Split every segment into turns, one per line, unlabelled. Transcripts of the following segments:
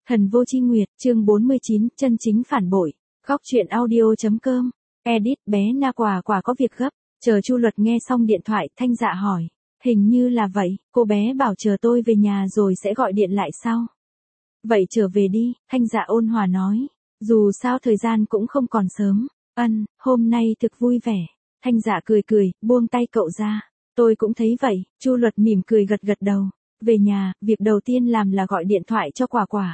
Thần vô chi nguyệt, chương 49, chân chính phản bội. Góc truyện audio.com. Edit, bé Na Quả Quả có việc gấp. Chờ Chu Luật nghe xong điện thoại, Thanh Dạ hỏi. Hình như là vậy, cô bé bảo chờ tôi về nhà rồi sẽ gọi điện lại sau. Vậy trở về đi, Thanh Dạ ôn hòa nói. Dù sao thời gian cũng không còn sớm. Hôm nay thực vui vẻ. Thanh Dạ cười cười, buông tay cậu ra. Tôi cũng thấy vậy, Chu Luật mỉm cười gật gật đầu. Về nhà, việc đầu tiên làm là gọi điện thoại cho Quả Quả.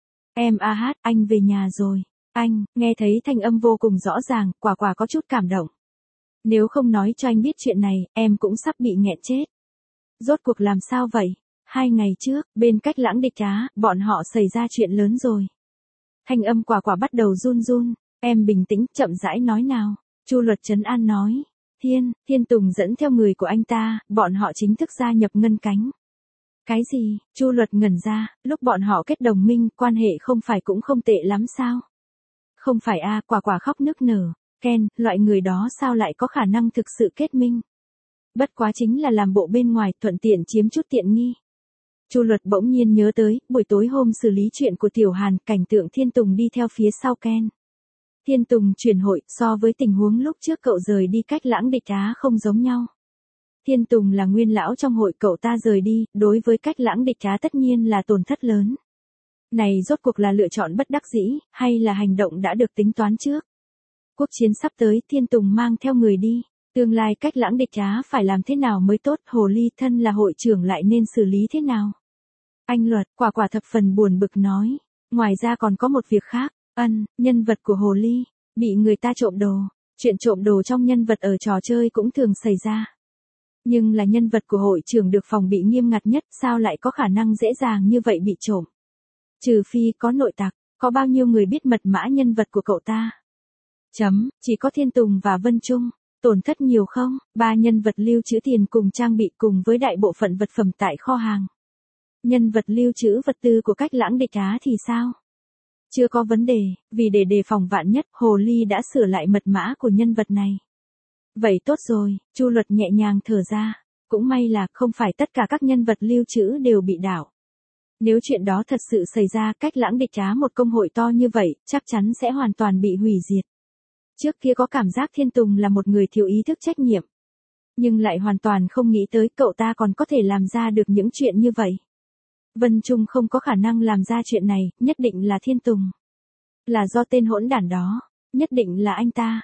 Em anh về nhà rồi. Anh, nghe thấy thanh âm vô cùng rõ ràng, Quả Quả có chút cảm động. Nếu không nói cho anh biết chuyện này, em cũng sắp bị nghẹn chết. Rốt cuộc làm sao vậy? 2 ngày trước, bên cách Lãng Địch Á, bọn họ xảy ra chuyện lớn rồi. Thanh âm Quả Quả bắt đầu run run. Em bình tĩnh, chậm rãi nói nào. Chu Luật trấn an nói. Thiên Tùng dẫn theo người của anh ta, bọn họ chính thức gia nhập Ngân Cánh. Cái gì? Chu Luật ngẩn ra, lúc bọn họ kết đồng minh, quan hệ không phải cũng không tệ lắm sao? Không phải a, Quả Quả khóc nức nở. Ken, loại người đó sao lại có khả năng thực sự kết minh? Bất quá chính là làm bộ bên ngoài, thuận tiện chiếm chút tiện nghi. Chu Luật bỗng nhiên nhớ tới, buổi tối hôm xử lý chuyện của Tiểu Hàn, cảnh tượng Thiên Tùng đi theo phía sau Ken. Thiên Tùng chuyển hội, so với tình huống lúc trước cậu rời đi cách Lãng Địch Á không giống nhau. Thiên Tùng là nguyên lão trong hội, cậu ta rời đi, đối với cách Lãng Địch Á tất nhiên là tổn thất lớn. Này rốt cuộc là lựa chọn bất đắc dĩ, hay là hành động đã được tính toán trước? Quốc chiến sắp tới, Thiên Tùng mang theo người đi. Tương lai cách Lãng Địch Á phải làm thế nào mới tốt, Hồ Ly thân là hội trưởng lại nên xử lý thế nào? Anh Luật, Quả Quả thập phần buồn bực nói. Ngoài ra còn có một việc khác. Nhân vật của Hồ Ly bị người ta trộm đồ. Chuyện trộm đồ trong nhân vật ở trò chơi cũng thường xảy ra. Nhưng là nhân vật của hội trưởng được phòng bị nghiêm ngặt nhất, sao lại có khả năng dễ dàng như vậy bị trộm? Trừ phi có nội tặc, có bao nhiêu người biết mật mã nhân vật của cậu ta? Chỉ có Thiên Tùng và Vân Trung. Tổn thất nhiều không? 3 nhân vật lưu trữ tiền cùng trang bị cùng với đại bộ phận vật phẩm tại kho hàng. Nhân vật lưu trữ vật tư của cách Lãng Địch Á thì sao? Chưa có vấn đề, vì để đề phòng vạn nhất, Hồ Ly đã sửa lại mật mã của nhân vật này. Vậy tốt rồi, Chu Luật nhẹ nhàng thở ra. Cũng may là không phải tất cả các nhân vật lưu trữ đều bị đảo. Nếu chuyện đó thật sự xảy ra, cách Lãng Địch Á một công hội to như vậy, chắc chắn sẽ hoàn toàn bị hủy diệt. Trước kia có cảm giác Thiên Tùng là một người thiếu ý thức trách nhiệm. Nhưng lại hoàn toàn không nghĩ tới cậu ta còn có thể làm ra được những chuyện như vậy. Vân Trung không có khả năng làm ra chuyện này, nhất định là Thiên Tùng. Là do tên hỗn đản đó, nhất định là anh ta.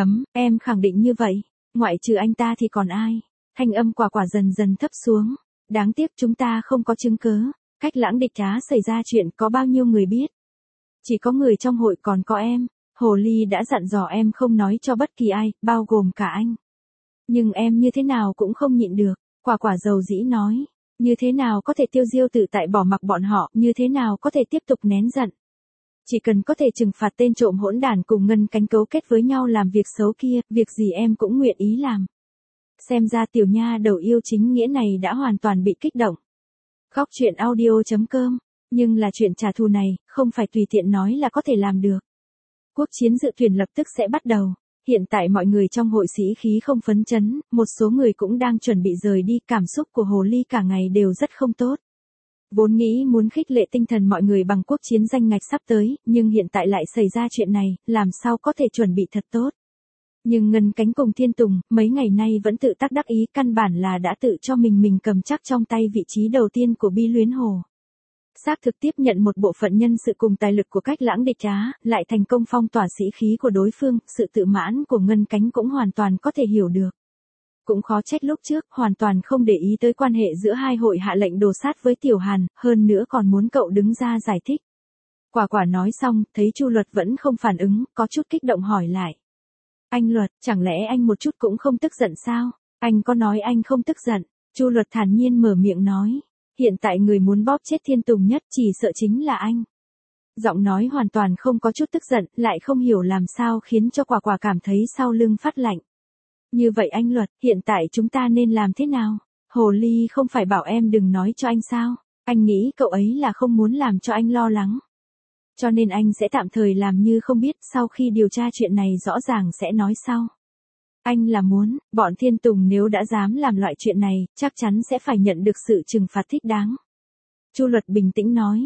Em khẳng định như vậy, ngoại trừ anh ta thì còn ai? Thanh âm Quả Quả dần dần thấp xuống. Đáng tiếc chúng ta không có chứng cứ. Cách Lãng Địch Á xảy ra chuyện có bao nhiêu người biết? Chỉ có người trong hội, còn có em. Hồ Ly đã dặn dò em không nói cho bất kỳ ai, bao gồm cả anh. Nhưng em như thế nào cũng không nhịn được. Quả Quả dầu dĩ nói. Như thế nào có thể tiêu diêu tự tại bỏ mặc bọn họ, như thế nào có thể tiếp tục nén giận. Chỉ cần có thể trừng phạt tên trộm hỗn đản cùng Ngân Cánh cấu kết với nhau làm việc xấu kia, việc gì em cũng nguyện ý làm. Xem ra tiểu nha đầu yêu chính nghĩa này đã hoàn toàn bị kích động. Góc truyện audio.com. Nhưng là chuyện trả thù này, không phải tùy tiện nói là có thể làm được. Quốc chiến dự tuyển lập tức sẽ bắt đầu. Hiện tại mọi người trong hội sĩ khí không phấn chấn, một số người cũng đang chuẩn bị rời đi, cảm xúc của Hồ Ly cả ngày đều rất không tốt. Vốn nghĩ muốn khích lệ tinh thần mọi người bằng quốc chiến danh ngạch sắp tới, nhưng hiện tại lại xảy ra chuyện này, làm sao có thể chuẩn bị thật tốt. Nhưng Ngân Cánh cùng Thiên Tùng, mấy ngày nay vẫn tự tác đắc ý, căn bản là đã tự cho mình cầm chắc trong tay vị trí đầu tiên của Bi Luyến Hồ. Xác thực tiếp nhận một bộ phận nhân sự cùng tài lực của cách Lãng Địch Á, lại thành công phong tỏa sĩ khí của đối phương, sự tự mãn của Ngân Cánh cũng hoàn toàn có thể hiểu được. Cũng khó trách lúc trước, hoàn toàn không để ý tới quan hệ giữa hai hội hạ lệnh đồ sát với Tiểu Hàn, hơn nữa còn muốn cậu đứng ra giải thích. Quả Quả nói xong, thấy Chu Luật vẫn không phản ứng, có chút kích động hỏi lại. Anh Luật, chẳng lẽ anh một chút cũng không tức giận sao? Anh có nói anh không tức giận. Chu Luật thản nhiên mở miệng nói. Hiện tại người muốn bóp chết Thiên Tùng nhất chỉ sợ chính là anh. Giọng nói hoàn toàn không có chút tức giận, lại không hiểu làm sao khiến cho Quả Quả cảm thấy sau lưng phát lạnh. Như vậy anh Luật, hiện tại chúng ta nên làm thế nào? Hồ Ly không phải bảo em đừng nói cho anh sao? Anh nghĩ cậu ấy là không muốn làm cho anh lo lắng. Cho nên anh sẽ tạm thời làm như không biết, sau khi điều tra chuyện này rõ ràng sẽ nói sau. Anh là muốn, bọn Thiên Tùng nếu đã dám làm loại chuyện này, chắc chắn sẽ phải nhận được sự trừng phạt thích đáng. Chu Luật bình tĩnh nói.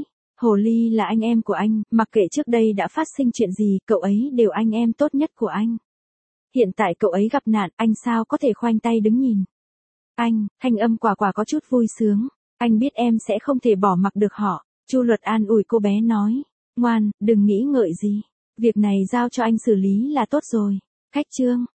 Hồ Ly là anh em của anh, mặc kệ trước đây đã phát sinh chuyện gì, cậu ấy đều anh em tốt nhất của anh. Hiện tại cậu ấy gặp nạn, anh sao có thể khoanh tay đứng nhìn. Anh, thanh âm Quả Quả có chút vui sướng. Anh biết em sẽ không thể bỏ mặc được họ. Chu Luật an ủi cô bé nói. Ngoan, đừng nghĩ ngợi gì. Việc này giao cho anh xử lý là tốt rồi. Khách trương.